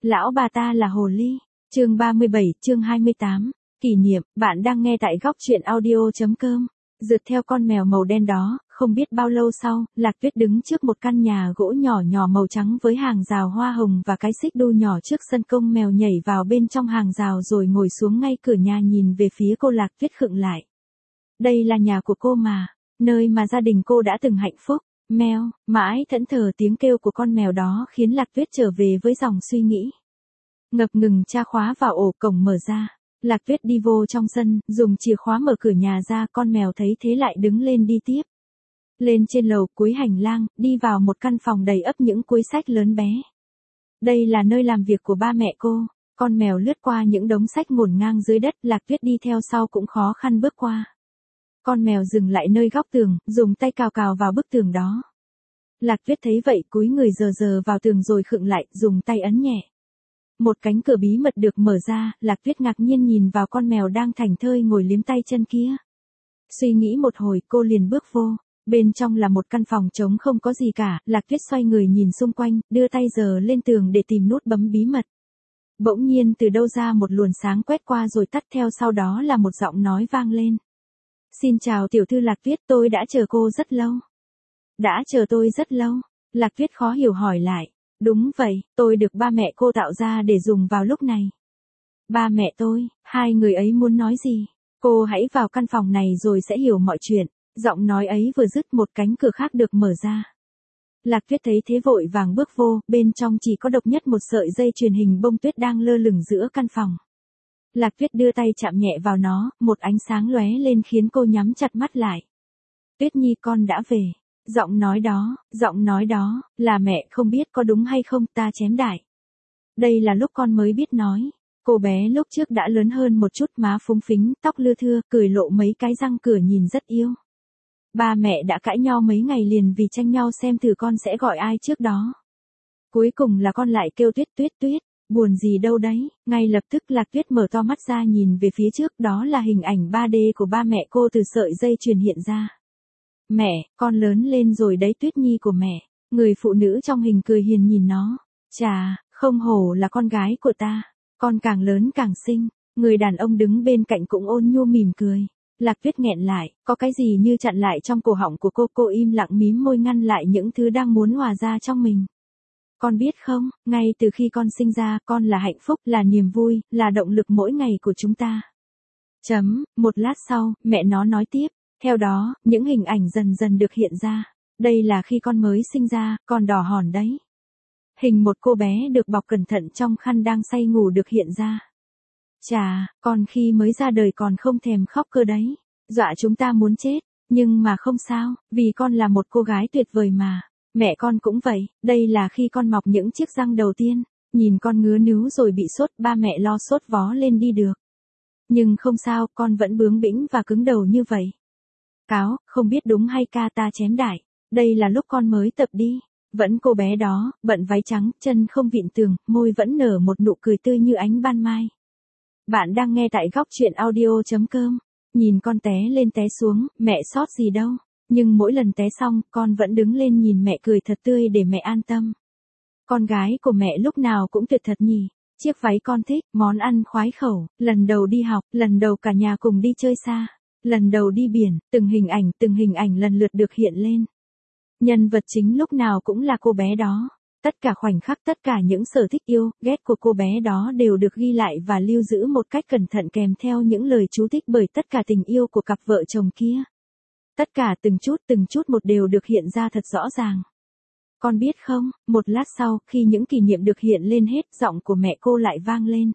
Lão bà ta là hồ ly. Chương 37, chương 28. Kỷ niệm, bạn đang nghe tại góc truyện audio.com. Rượt theo con mèo màu đen đó, không biết bao lâu sau, Lạc Tuyết đứng trước một căn nhà gỗ nhỏ nhỏ màu trắng với hàng rào hoa hồng và cái xích đu nhỏ trước sân. Công mèo nhảy vào bên trong hàng rào rồi ngồi xuống ngay cửa nhà nhìn về phía cô. Lạc Tuyết khựng lại. Đây là nhà của cô mà, nơi mà gia đình cô đã từng hạnh phúc. Mèo, mãi thẫn thờ tiếng kêu của con mèo đó khiến Lạc Tuyết trở về với dòng suy nghĩ. Ngập ngừng tra khóa vào ổ, cổng mở ra. Lạc Tuyết đi vô trong sân, dùng chìa khóa mở cửa nhà ra. Con mèo thấy thế lại đứng lên đi tiếp. Lên trên lầu, cuối hành lang, đi vào một căn phòng đầy ắp những cuối sách lớn bé. Đây là nơi làm việc của ba mẹ cô. Con mèo lướt qua những đống sách ngổn ngang dưới đất. Lạc Tuyết đi theo sau cũng khó khăn bước qua. Con mèo dừng lại nơi góc tường, dùng tay cào cào vào bức tường đó. Lạc Tuyết thấy vậy cúi người dờ vào tường rồi khựng lại, dùng tay ấn nhẹ. Một cánh cửa bí mật được mở ra. Lạc Tuyết ngạc nhiên nhìn vào con mèo đang thảnh thơi ngồi liếm tay chân kia. Suy nghĩ một hồi, cô liền bước vô. Bên trong là một căn phòng trống không có gì cả. Lạc Tuyết xoay người nhìn xung quanh, đưa tay giơ lên tường để tìm nút bấm bí mật. Bỗng nhiên từ đâu ra một luồng sáng quét qua rồi tắt, theo sau đó là một giọng nói vang lên. Xin chào tiểu thư Lạc Tuyết, tôi đã chờ cô rất lâu. Đã chờ tôi rất lâu? Lạc Tuyết khó hiểu hỏi lại. Đúng vậy, tôi được ba mẹ cô tạo ra để dùng vào lúc này. Ba mẹ tôi, hai người ấy muốn nói gì? Cô hãy vào căn phòng này rồi sẽ hiểu mọi chuyện. Giọng nói ấy vừa dứt, một cánh cửa khác được mở ra. Lạc Tuyết thấy thế vội vàng bước vô, bên trong chỉ có độc nhất một sợi dây chuyền hình bông tuyết đang lơ lửng giữa căn phòng. Lạc Tuyết đưa tay chạm nhẹ vào nó, một ánh sáng lóe lên khiến cô nhắm chặt mắt lại. Tuyết Nhi, con đã về. Giọng nói đó, là mẹ, không biết có đúng hay không, ta chém đại. Đây là lúc con mới biết nói. Cô bé lúc trước đã lớn hơn một chút, má phúng phính, tóc lưa thưa, cười lộ mấy cái răng cửa nhìn rất yêu. Ba mẹ đã cãi nhau mấy ngày liền vì tranh nhau xem thử con sẽ gọi ai trước đó. Cuối cùng là con lại kêu Tuyết Tuyết Tuyết. Buồn gì đâu đấy. Ngay lập tức Lạc Tuyết mở to mắt ra nhìn về phía trước, đó là hình ảnh 3D của ba mẹ cô từ sợi dây chuyền hiện ra. Mẹ, con lớn lên rồi đấy, Tuyết Nhi của mẹ. Người phụ nữ trong hình cười hiền nhìn nó. Chà, không hổ là con gái của ta. Con càng lớn càng xinh. Người đàn ông đứng bên cạnh cũng ôn nhu mỉm cười. Lạc Tuyết nghẹn lại, có cái gì như chặn lại trong cổ họng của cô im lặng mím môi ngăn lại những thứ đang muốn hòa ra trong mình. Con biết không, ngay từ khi con sinh ra, con là hạnh phúc, là niềm vui, là động lực mỗi ngày của chúng ta. Một lát sau, mẹ nó nói tiếp. Theo đó, những hình ảnh dần dần được hiện ra. Đây là khi con mới sinh ra, còn đỏ hòn đấy. Hình một cô bé được bọc cẩn thận trong khăn đang say ngủ được hiện ra. Chà, con khi mới ra đời còn không thèm khóc cơ đấy. Dọa chúng ta muốn chết. Nhưng mà không sao, vì con là một cô gái tuyệt vời mà. Mẹ con cũng vậy, đây là khi con mọc những chiếc răng đầu tiên. Nhìn con ngứa níu rồi bị sốt, ba mẹ lo sốt vó lên đi được. Nhưng không sao, con vẫn bướng bĩnh và cứng đầu như vậy. Cáo, không biết đúng hay ca ta chém đại. Đây là lúc con mới tập đi. Vẫn cô bé đó, bận váy trắng, chân không vịn tường, môi vẫn nở một nụ cười tươi như ánh ban mai. Bạn đang nghe tại góc truyện audio.com. Nhìn con té lên té xuống, mẹ sót gì đâu. Nhưng mỗi lần té xong, con vẫn đứng lên nhìn mẹ cười thật tươi để mẹ an tâm. Con gái của mẹ lúc nào cũng tuyệt thật nhỉ. Chiếc váy con thích, món ăn khoái khẩu, lần đầu đi học, lần đầu cả nhà cùng đi chơi xa, lần đầu đi biển, từng hình ảnh lần lượt được hiện lên. Nhân vật chính lúc nào cũng là cô bé đó. Tất cả khoảnh khắc, tất cả những sở thích yêu, ghét của cô bé đó đều được ghi lại và lưu giữ một cách cẩn thận kèm theo những lời chú thích bởi tất cả tình yêu của cặp vợ chồng kia. Tất cả từng chút một đều được hiện ra thật rõ ràng. Con biết không, một lát sau, khi những kỷ niệm được hiện lên hết, giọng của mẹ cô lại vang lên.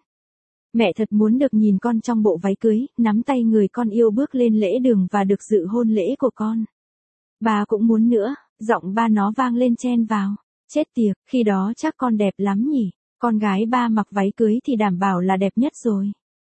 Mẹ thật muốn được nhìn con trong bộ váy cưới, nắm tay người con yêu bước lên lễ đường và được dự hôn lễ của con. Bà cũng muốn nữa, giọng ba nó vang lên chen vào. Chết tiệt, khi đó chắc con đẹp lắm nhỉ, con gái ba mặc váy cưới thì đảm bảo là đẹp nhất rồi.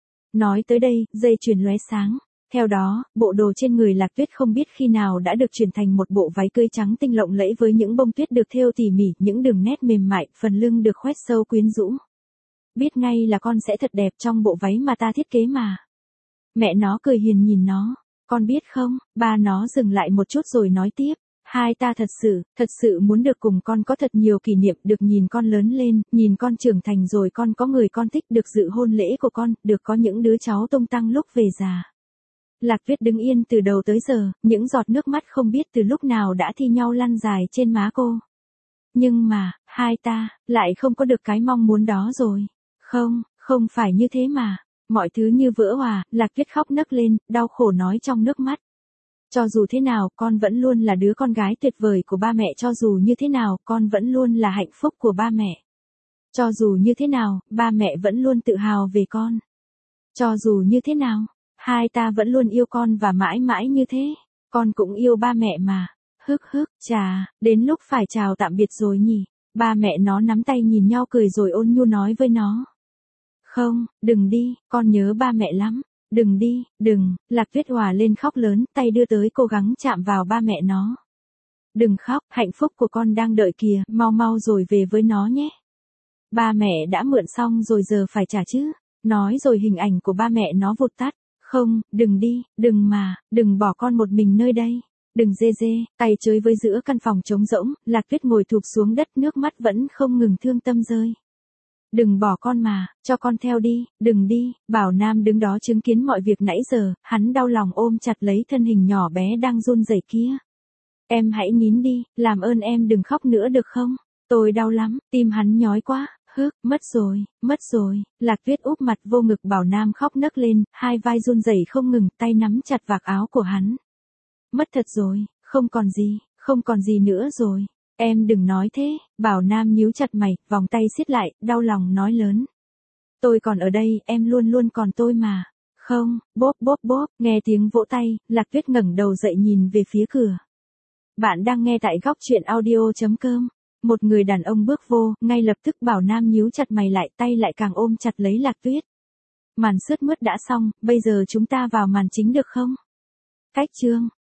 Nói tới đây, dây chuyền lóe sáng. Theo đó, bộ đồ trên người Lạc Tuyết không biết khi nào đã được chuyển thành một bộ váy cưới trắng tinh lộng lẫy với những bông tuyết được thêu tỉ mỉ, những đường nét mềm mại, phần lưng được khoét sâu quyến rũ. Biết ngay là con sẽ thật đẹp trong bộ váy mà ta thiết kế mà. Mẹ nó cười hiền nhìn nó. Con biết không, ba nó dừng lại một chút rồi nói tiếp. Hai ta thật sự muốn được cùng con có thật nhiều kỷ niệm, được nhìn con lớn lên, nhìn con trưởng thành rồi con có người con thích, được dự hôn lễ của con, được có những đứa cháu tung tăng lúc về già. Lạc Tuyết đứng yên từ đầu tới giờ, những giọt nước mắt không biết từ lúc nào đã thi nhau lăn dài trên má cô. Nhưng mà, hai ta, lại không có được cái mong muốn đó rồi. Không phải như thế mà. Mọi thứ như vỡ hòa, Lạc Tuyết khóc nấc lên, đau khổ nói trong nước mắt. Cho dù thế nào, con vẫn luôn là đứa con gái tuyệt vời của ba mẹ. Cho dù như thế nào, con vẫn luôn là hạnh phúc của ba mẹ. Cho dù như thế nào, ba mẹ vẫn luôn tự hào về con. Cho dù như thế nào, hai ta vẫn luôn yêu con và mãi mãi như thế. Con cũng yêu ba mẹ mà. Chà, đến lúc phải chào tạm biệt rồi nhỉ. Ba mẹ nó nắm tay nhìn nhau cười rồi ôn nhu nói với nó. Không, đừng đi, con nhớ ba mẹ lắm. Đừng đi, đừng. Lạc Tuyết hòa lên khóc lớn, tay đưa tới cố gắng chạm vào ba mẹ nó. Đừng khóc, hạnh phúc của con đang đợi kìa, mau rồi về với nó nhé. Ba mẹ đã mượn xong rồi giờ phải trả chứ. Nói rồi hình ảnh của ba mẹ nó vụt tắt. Không, đừng đi, đừng bỏ con một mình nơi đây. Đừng dê, tay chơi với giữa căn phòng trống rỗng, Lạc Tuyết ngồi thụp xuống đất, nước mắt vẫn không ngừng thương tâm rơi. Đừng bỏ con mà, cho con theo đi, đừng đi. Bảo Nam đứng đó chứng kiến mọi việc nãy giờ, hắn đau lòng ôm chặt lấy thân hình nhỏ bé đang run rẩy kia. Em hãy nín đi, làm ơn em đừng khóc nữa được không? Tôi đau lắm, tim hắn nhói quá. Mất rồi. Lạc Tuyết úp mặt vô ngực Bảo Nam khóc nấc lên, hai vai run rẩy không ngừng, tay nắm chặt vạt áo của hắn. Mất thật rồi, không còn gì nữa rồi. Em đừng nói thế. Bảo Nam nhíu chặt mày, vòng tay siết lại, đau lòng nói lớn. Tôi còn ở đây, em luôn luôn còn tôi mà. Không, bốp, nghe tiếng vỗ tay, Lạc Tuyết ngẩng đầu dậy nhìn về phía cửa. Bạn đang nghe tại góc truyện audio.com. Một người đàn ông bước vô, ngay lập tức Bảo Nam nhíu chặt mày lại, tay lại càng ôm chặt lấy Lạc Tuyết. Màn sướt mướt đã xong, bây giờ chúng ta vào màn chính được không? Cách chương